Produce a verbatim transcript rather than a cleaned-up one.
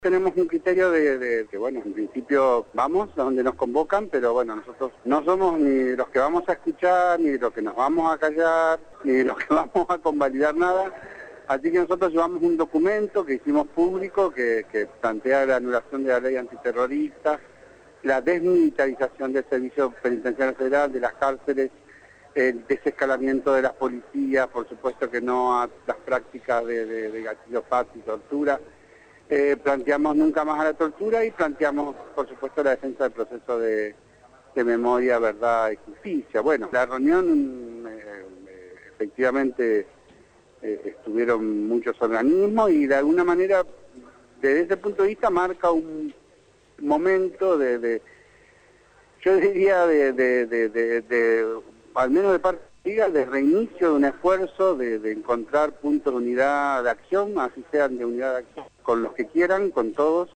Tenemos un criterio de, de que, bueno, en principio vamos a donde nos convocan, pero bueno, nosotros no somos ni los que vamos a escuchar, ni los que nos vamos a callar, ni los que vamos a convalidar nada. Así que nosotros llevamos un documento que hicimos público que, que plantea la anulación de la ley antiterrorista, la desmilitarización del Servicio Penitenciario Federal, de las cárceles, el desescalamiento de las policías, por supuesto que no a las prácticas de, de, de gatillo fácil y tortura. Eh, planteamos nunca más a la tortura y planteamos, por supuesto, la defensa del proceso de, de memoria, verdad y justicia. Bueno, la reunión, eh, eh, efectivamente, eh, estuvieron muchos organismos y de alguna manera, desde ese punto de vista, marca un momento de, de yo diría, de, de, de, de, de, al menos de parte de reinicio de un esfuerzo de, de encontrar puntos de unidad de acción, así sean de unidad de acción, con los que quieran, con todos,